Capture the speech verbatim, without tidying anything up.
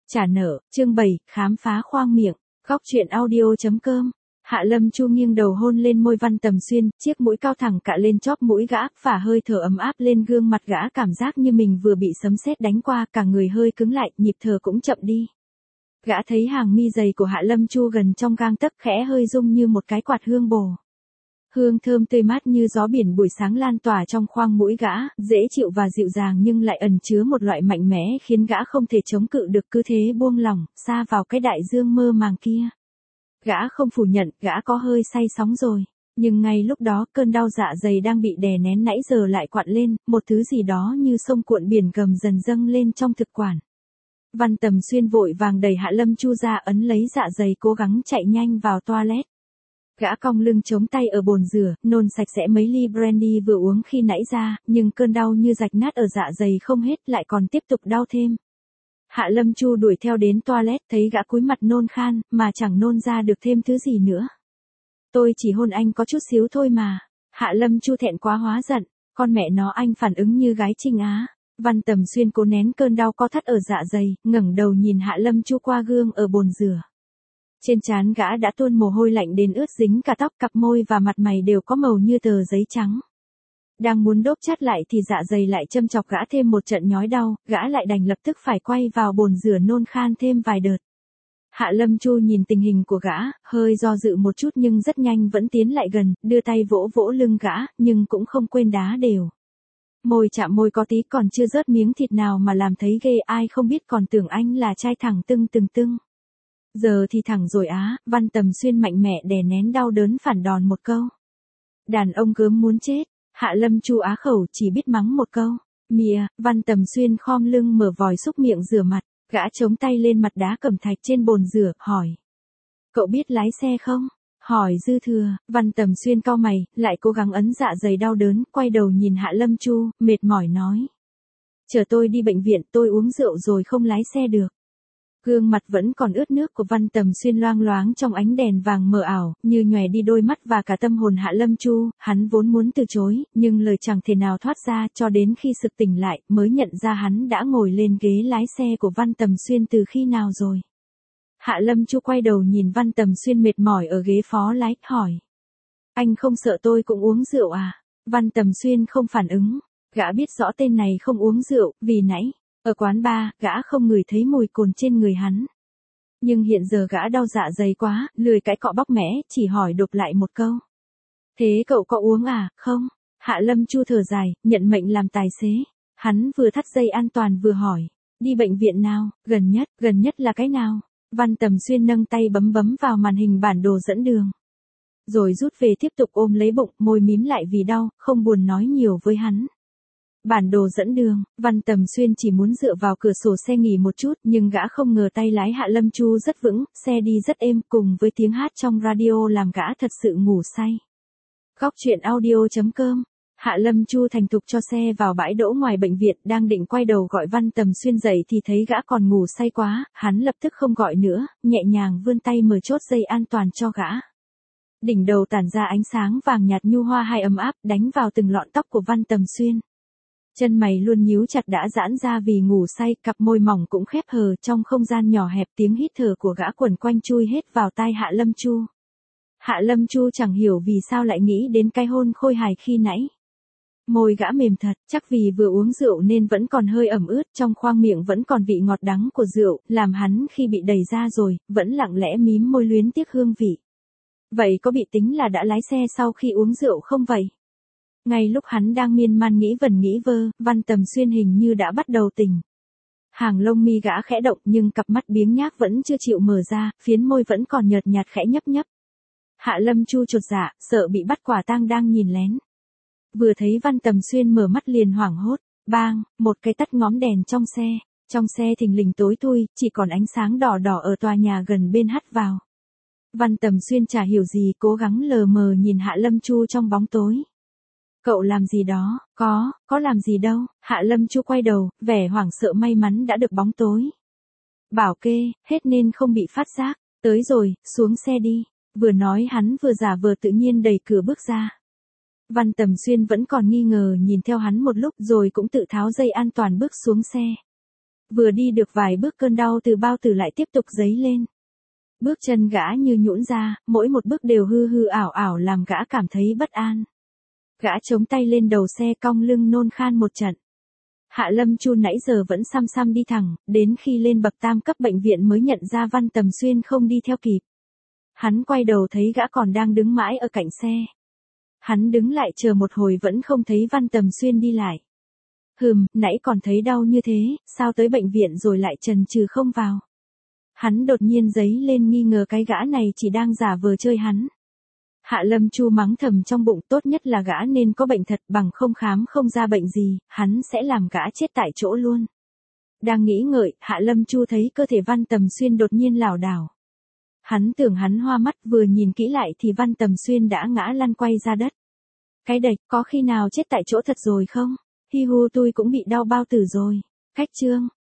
Trả nợ, chương bảy, khám phá khoang miệng, góc truyện audio.com. Hạ Lâm Chu nghiêng đầu hôn lên môi Văn Tầm Xuyên, chiếc mũi cao thẳng cạ lên chóp mũi gã, phả hơi thở ấm áp lên gương mặt gã, cảm giác như mình vừa bị sấm sét đánh qua, cả người hơi cứng lại, nhịp thở cũng chậm đi. Gã thấy hàng mi dày của Hạ Lâm Chu gần trong gang tấc, khẽ hơi rung như một cái quạt hương bồ. Hương thơm tươi mát như gió biển buổi sáng lan tỏa trong khoang mũi gã, dễ chịu và dịu dàng nhưng lại ẩn chứa một loại mạnh mẽ khiến gã không thể chống cự được, cứ thế buông lỏng, sa vào cái đại dương mơ màng kia. Gã không phủ nhận, gã có hơi say sóng rồi. Nhưng ngay lúc đó, cơn đau dạ dày đang bị đè nén nãy giờ lại quặn lên, một thứ gì đó như sông cuộn biển gầm dần dâng lên trong thực quản. Văn Tầm Xuyên vội vàng đẩy Hạ Lâm Chu ra, ấn lấy dạ dày, cố gắng chạy nhanh vào toilet. Gã cong lưng chống tay ở bồn rửa, nôn sạch sẽ mấy ly brandy vừa uống khi nãy ra, nhưng cơn đau như rạch nát ở dạ dày không hết, lại còn tiếp tục đau thêm. Hạ Lâm Chu đuổi theo đến toilet, thấy gã cúi mặt nôn khan, mà chẳng nôn ra được thêm thứ gì nữa. Tôi chỉ hôn anh có chút xíu thôi mà. Hạ Lâm Chu thẹn quá hóa giận, con mẹ nó, anh phản ứng như gái Trinh Á. Văn Tầm Xuyên cố nén cơn đau co thắt ở dạ dày, ngẩng đầu nhìn Hạ Lâm Chu qua gương ở bồn rửa. Trên trán gã đã tuôn mồ hôi lạnh đến ướt dính cả tóc, cặp môi và mặt mày đều có màu như tờ giấy trắng. Đang muốn đốp chát lại thì dạ dày lại châm chọc gã thêm một trận nhói đau, gã lại đành lập tức phải quay vào bồn rửa nôn khan thêm vài đợt. Hạ Lâm Chu nhìn tình hình của gã, hơi do dự một chút nhưng rất nhanh vẫn tiến lại gần, đưa tay vỗ vỗ lưng gã, nhưng cũng không quên đá đều. Môi chạm môi có tí còn chưa rớt miếng thịt nào mà làm thấy ghê, ai không biết còn tưởng anh là trai thẳng tưng từng tưng. Giờ thì thẳng rồi á. Văn Tầm Xuyên mạnh mẽ đè nén đau đớn phản đòn một câu. Đàn ông gớm muốn chết. Hạ Lâm Chu á khẩu chỉ biết mắng một câu. Mìa. Văn Tầm Xuyên khom lưng mở vòi xúc miệng rửa mặt, gã chống tay lên mặt đá cẩm thạch trên bồn rửa, hỏi. Cậu biết lái xe không? Hỏi dư thừa. Văn Tầm Xuyên cau mày, lại cố gắng ấn dạ dày đau đớn, quay đầu nhìn Hạ Lâm Chu, mệt mỏi nói. Chờ tôi đi bệnh viện, tôi uống rượu rồi không lái xe được. Gương mặt vẫn còn ướt nước của Văn Tầm Xuyên loang loáng trong ánh đèn vàng mờ ảo, như nhòe đi đôi mắt và cả tâm hồn Hạ Lâm Chu. Hắn vốn muốn từ chối, nhưng lời chẳng thể nào thoát ra, cho đến khi sực tỉnh lại, mới nhận ra hắn đã ngồi lên ghế lái xe của Văn Tầm Xuyên từ khi nào rồi. Hạ Lâm Chu quay đầu nhìn Văn Tầm Xuyên mệt mỏi ở ghế phó lái, hỏi. Anh không sợ tôi cũng uống rượu à? Văn Tầm Xuyên không phản ứng. Gã biết rõ tên này không uống rượu, vì nãy ở quán bar, gã không ngửi thấy mùi cồn trên người hắn. Nhưng hiện giờ gã đau dạ dày quá, lười cãi cọ bóc mẽ, chỉ hỏi đột lại một câu. Thế cậu có uống à? Không. Hạ Lâm Chu thở dài, nhận mệnh làm tài xế. Hắn vừa thắt dây an toàn vừa hỏi. Đi bệnh viện nào? Gần nhất, gần nhất là cái nào? Văn Tầm Xuyên nâng tay bấm bấm vào màn hình bản đồ dẫn đường. Rồi rút về tiếp tục ôm lấy bụng, môi mím lại vì đau, không buồn nói nhiều với hắn. Bản đồ dẫn đường. Văn Tầm Xuyên chỉ muốn dựa vào cửa sổ xe nghỉ một chút, nhưng gã không ngờ tay lái Hạ Lâm Chu rất vững, xe đi rất êm, cùng với tiếng hát trong radio làm gã thật sự ngủ say. Góc truyện audio.com. Hạ Lâm Chu thành thục cho xe vào bãi đỗ ngoài bệnh viện, đang định quay đầu gọi Văn Tầm Xuyên dậy thì thấy gã còn ngủ say quá, hắn lập tức không gọi nữa, nhẹ nhàng vươn tay mở chốt dây an toàn cho gã. Đỉnh đầu tản ra ánh sáng vàng nhạt nhu hoa hai ấm áp, đánh vào từng lọn tóc của Văn Tầm Xuyên. Chân mày luôn nhíu chặt đã giãn ra vì ngủ say, cặp môi mỏng cũng khép hờ, trong không gian nhỏ hẹp tiếng hít thở của gã quẩn quanh chui hết vào tai Hạ Lâm Chu. Hạ Lâm Chu chẳng hiểu vì sao lại nghĩ đến cái hôn khôi hài khi nãy. Môi gã mềm thật, chắc vì vừa uống rượu nên vẫn còn hơi ẩm ướt, trong khoang miệng vẫn còn vị ngọt đắng của rượu, làm hắn khi bị đẩy ra rồi, vẫn lặng lẽ mím môi luyến tiếc hương vị. Vậy có bị tính là đã lái xe sau khi uống rượu không vậy? Ngay lúc hắn đang miên man nghĩ vẩn nghĩ vơ, Văn Tầm Xuyên hình như đã bắt đầu tỉnh. Hàng lông mi gã khẽ động nhưng cặp mắt biếng nhác vẫn chưa chịu mở ra, phiến môi vẫn còn nhợt nhạt khẽ nhấp nhấp. Hạ Lâm Chu chột dạ, sợ bị bắt quả tang đang nhìn lén. Vừa thấy Văn Tầm Xuyên mở mắt liền hoảng hốt, bang, một cái tắt ngóm đèn trong xe. Trong xe thình lình tối thui, chỉ còn ánh sáng đỏ đỏ ở tòa nhà gần bên hắt vào. Văn Tầm Xuyên chả hiểu gì, cố gắng lờ mờ nhìn Hạ Lâm Chu trong bóng tối. Cậu làm gì đó? Có, có làm gì đâu. Hạ Lâm Chu quay đầu, vẻ hoảng sợ may mắn đã được bóng tối. Bảo kê, hết nên không bị phát giác. Tới rồi, xuống xe đi. Vừa nói hắn vừa giả vờ tự nhiên đẩy cửa bước ra. Văn Tầm Xuyên vẫn còn nghi ngờ nhìn theo hắn một lúc rồi cũng tự tháo dây an toàn bước xuống xe. Vừa đi được vài bước cơn đau từ bao tử lại tiếp tục dấy lên. Bước chân gã như nhũn ra, mỗi một bước đều hư hư ảo ảo làm gã cảm thấy bất an. Gã chống tay lên đầu xe cong lưng nôn khan một trận. Hạ Lâm Chu nãy giờ vẫn xăm xăm đi thẳng, đến khi lên bậc tam cấp bệnh viện mới nhận ra Văn Tầm Xuyên không đi theo kịp. Hắn quay đầu thấy gã còn đang đứng mãi ở cạnh xe. Hắn đứng lại chờ một hồi vẫn không thấy Văn Tầm Xuyên đi lại. Hừm, nãy còn thấy đau như thế, sao tới bệnh viện rồi lại chần chừ không vào. Hắn đột nhiên dấy lên nghi ngờ cái gã này chỉ đang giả vờ chơi hắn. Hạ Lâm Chu mắng thầm trong bụng, tốt nhất là gã nên có bệnh thật, bằng không khám không ra bệnh gì, hắn sẽ làm gã chết tại chỗ luôn. Đang nghĩ ngợi, Hạ Lâm Chu thấy cơ thể Văn Tầm Xuyên đột nhiên lảo đảo. Hắn tưởng hắn hoa mắt, vừa nhìn kỹ lại thì Văn Tầm Xuyên đã ngã lăn quay ra đất. Cái đệch, có khi nào chết tại chỗ thật rồi không? Hi hu, tôi cũng bị đau bao tử rồi. Cách chương